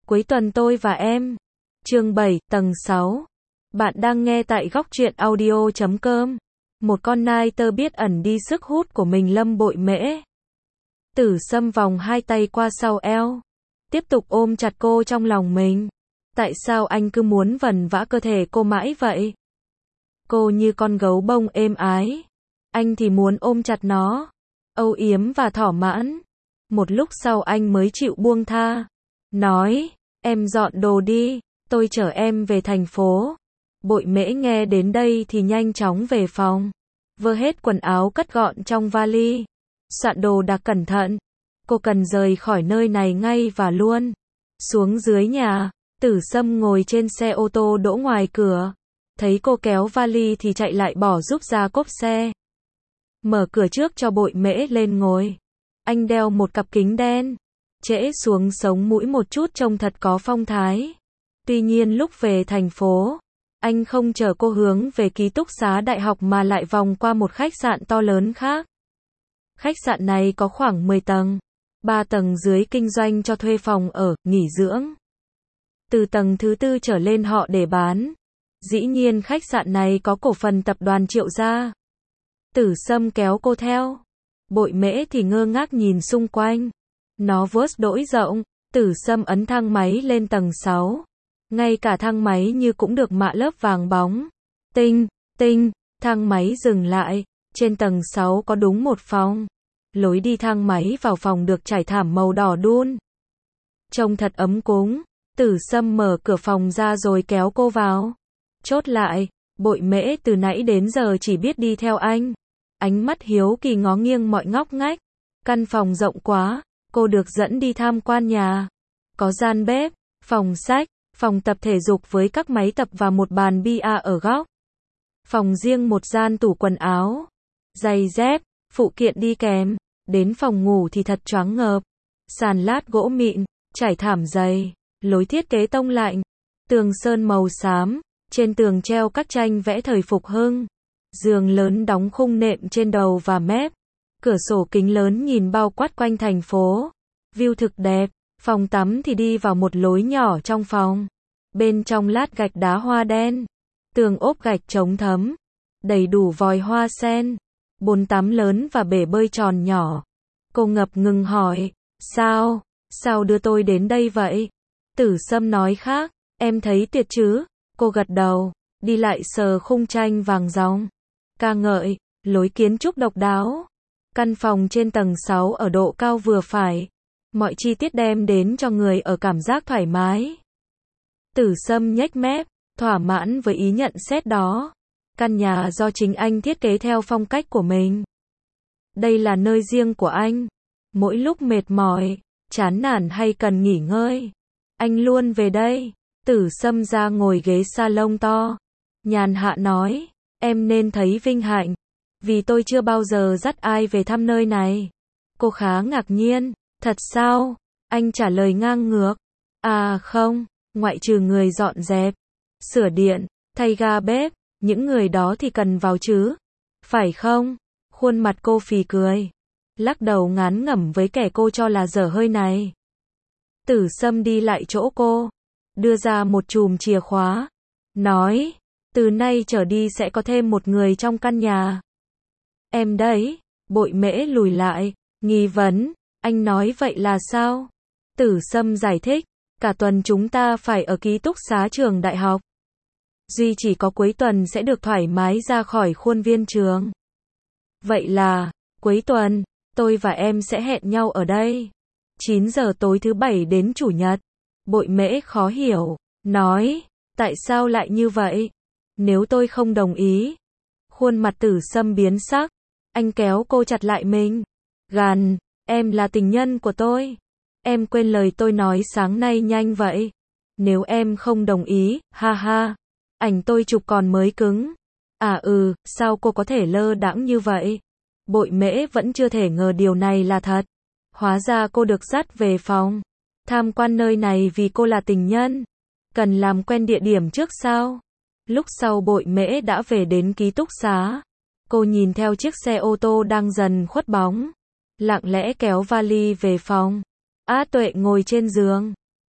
Cuối tuần tôi và em. Chương 7, tầng 6. Bạn đang nghe tại góc truyện audio.com. Một con nai tơ biết ẩn đi sức hút của mình Lâm Bội Mễ. Tử Sâm vòng hai tay qua sau eo, tiếp tục ôm chặt cô trong lòng mình. Tại sao anh cứ muốn vần vã cơ thể cô mãi vậy? Cô như con gấu bông êm ái, anh thì muốn ôm chặt nó, âu yếm và thỏa mãn. Một lúc sau anh mới chịu buông tha, nói, em dọn đồ đi, tôi chở em về thành phố. Bội Mễ nghe đến đây thì nhanh chóng về phòng, vơ hết quần áo cất gọn trong vali, soạn đồ đạc cẩn thận. Cô cần rời khỏi nơi này ngay và luôn. Xuống dưới nhà, Tử Sâm ngồi trên xe ô tô đỗ ngoài cửa, thấy cô kéo vali thì chạy lại bỏ giúp ra cốp xe. Mở cửa trước cho Bội Mễ lên ngồi. Anh đeo một cặp kính đen, trễ xuống sống mũi một chút trông thật có phong thái. Tuy nhiên lúc về thành phố, anh không chở cô hướng về ký túc xá đại học mà lại vòng qua một khách sạn to lớn khác. Khách sạn này có khoảng 10 tầng, 3 tầng dưới kinh doanh cho thuê phòng ở, nghỉ dưỡng. Từ tầng thứ 4 trở lên họ để bán. Dĩ nhiên khách sạn này có cổ phần tập đoàn Triệu gia. Tử Sâm kéo cô theo. Bội Mễ thì ngơ ngác nhìn xung quanh. Nó vớt đỗi rộng. Tử Sâm ấn thang máy lên tầng 6. Ngay cả thang máy như cũng được mạ lớp vàng bóng. Tinh, tinh, thang máy dừng lại. Trên tầng 6 có đúng một phòng. Lối đi thang máy vào phòng được trải thảm màu đỏ đun. Trông thật ấm cúng. Tử Sâm mở cửa phòng ra rồi kéo cô vào. Chốt lại, Bội Mễ từ nãy đến giờ chỉ biết đi theo anh. Ánh mắt hiếu kỳ ngó nghiêng mọi ngóc ngách. Căn phòng rộng quá, cô được dẫn đi tham quan nhà. Có gian bếp, phòng sách, phòng tập thể dục với các máy tập và một bàn bia ở góc. Phòng riêng một gian tủ quần áo, giày dép, phụ kiện đi kèm. Đến phòng ngủ thì thật choáng ngợp. Sàn lát gỗ mịn, trải thảm dày, lối thiết kế tông lạnh, tường sơn màu xám, trên tường treo các tranh vẽ thời phục hưng. Giường lớn đóng khung nệm trên đầu và mép. Cửa sổ kính lớn nhìn bao quát quanh thành phố. View thực đẹp. Phòng tắm thì đi vào một lối nhỏ trong phòng. Bên trong lát gạch đá hoa đen. Tường ốp gạch chống thấm. Đầy đủ vòi hoa sen. Bồn tắm lớn và bể bơi tròn nhỏ. Cô ngập ngừng hỏi, sao đưa tôi đến đây vậy? Tử Sâm nói khác, em thấy tuyệt chứ? Cô gật đầu, đi lại sờ khung tranh vàng ròng. Ca ngợi, lối kiến trúc độc đáo. Căn phòng trên tầng 6 ở độ cao vừa phải. Mọi chi tiết đem đến cho người ở cảm giác thoải mái. Tử Sâm nhếch mép, thỏa mãn với ý nhận xét đó. Căn nhà do chính anh thiết kế theo phong cách của mình. Đây là nơi riêng của anh. Mỗi lúc mệt mỏi, chán nản hay cần nghỉ ngơi, anh luôn về đây. Tử Sâm ra ngồi ghế salon to, nhàn hạ nói, em nên thấy vinh hạnh, vì tôi chưa bao giờ dắt ai về thăm nơi này. Cô khá ngạc nhiên, thật sao? Anh trả lời ngang ngược, à không, ngoại trừ người dọn dẹp, sửa điện, thay ga bếp, những người đó thì cần vào chứ, phải không? Khuôn mặt cô phì cười, lắc đầu ngán ngẩm với kẻ cô cho là dở hơi này. Tử Sâm đi lại chỗ cô, đưa ra một chùm chìa khóa, nói, từ nay trở đi sẽ có thêm một người trong căn nhà. Em đấy. Bội Mễ lùi lại, nghi vấn, anh nói vậy là sao? Tử Sâm giải thích, cả tuần chúng ta phải ở ký túc xá trường đại học. Duy chỉ có cuối tuần sẽ được thoải mái ra khỏi khuôn viên trường. Vậy là, cuối tuần, tôi và em sẽ hẹn nhau ở đây. 9 giờ tối thứ Bảy đến Chủ nhật. Bội Mễ khó hiểu, nói, tại sao lại như vậy? Nếu tôi không đồng ý. Khuôn mặt Tử Sâm biến sắc. Anh kéo cô chặt lại mình. Gàn, em là tình nhân của tôi. Em quên lời tôi nói sáng nay nhanh vậy. Nếu em không đồng ý, ha ha. Ảnh tôi chụp còn mới cứng. À sao cô có thể lơ đãng như vậy? Bội Mễ vẫn chưa thể ngờ điều này là thật. Hóa ra cô được dắt về phòng tham quan nơi này vì cô là tình nhân. Cần làm quen địa điểm trước sao? Lúc sau Bội Mễ đã về đến ký túc xá. Cô nhìn theo chiếc xe ô tô đang dần khuất bóng, lặng lẽ kéo vali về phòng. Á Tuệ ngồi trên giường,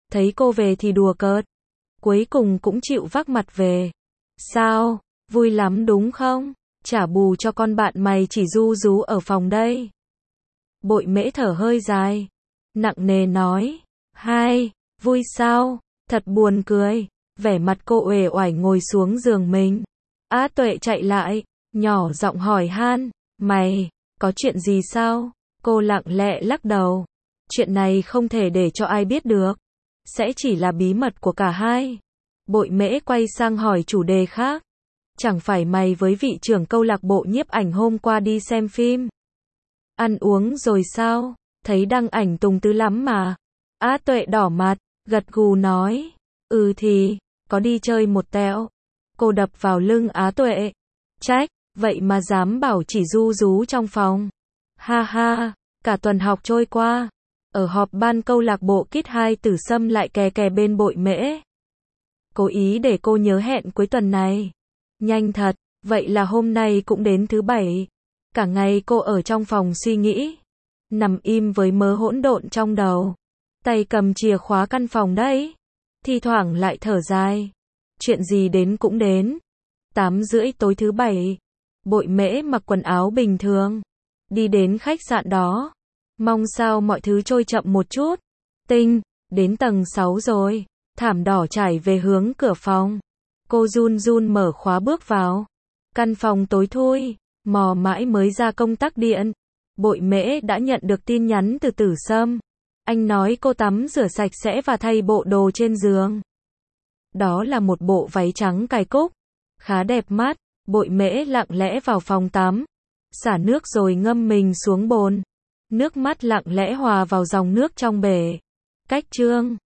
thấy cô về thì đùa cợt. Cuối cùng cũng chịu vác mặt về. Sao, vui lắm đúng không? Trả bù cho con bạn mày chỉ ru rú ở phòng đây. Bội Mễ thở hơi dài, nặng nề nói, hai, vui sao? Thật buồn cười. Vẻ mặt cô uể oải ngồi xuống giường mình. Á Tuệ chạy lại, nhỏ giọng hỏi han, mày, có chuyện gì sao? Cô lặng lẽ lắc đầu. Chuyện này không thể để cho ai biết được. Sẽ chỉ là bí mật của cả hai. Bội Mễ quay sang hỏi chủ đề khác. Chẳng phải mày với vị trưởng câu lạc bộ nhiếp ảnh hôm qua đi xem phim? Ăn uống rồi sao? Thấy đăng ảnh tùng tứ lắm mà. Á Tuệ đỏ mặt, gật gù nói. Thì, có đi chơi một tẹo. Cô đập vào lưng Á Tuệ. Trách, vậy mà dám bảo chỉ ru rú trong phòng. Ha ha, cả tuần học trôi qua. Ở họp ban câu lạc bộ Kid 2 Tử Sâm lại kè kè bên Bội Mễ. Cố ý để cô nhớ hẹn cuối tuần này. Nhanh thật, vậy là hôm nay cũng đến thứ bảy. Cả ngày cô ở trong phòng suy nghĩ. Nằm im với mớ hỗn độn trong đầu. Tay cầm chìa khóa căn phòng đấy. Thi thoảng lại thở dài. Chuyện gì đến cũng đến. 8:30 tối thứ bảy. Bội Mễ mặc quần áo bình thường. Đi đến khách sạn đó. Mong sao mọi thứ trôi chậm một chút. Tinh, đến tầng 6 rồi. Thảm đỏ trải về hướng cửa phòng. Cô run run mở khóa bước vào. Căn phòng tối thui. Mò mãi mới ra công tắc điện. Bội Mễ đã nhận được tin nhắn từ Tử Sâm. Anh nói cô tắm rửa sạch sẽ và thay bộ đồ trên giường. Đó là một bộ váy trắng cài cúc. Khá đẹp mắt. Bội Mễ lặng lẽ vào phòng tắm. Xả nước rồi ngâm mình xuống bồn. Nước mắt lặng lẽ hòa vào dòng nước trong bể. Cách chương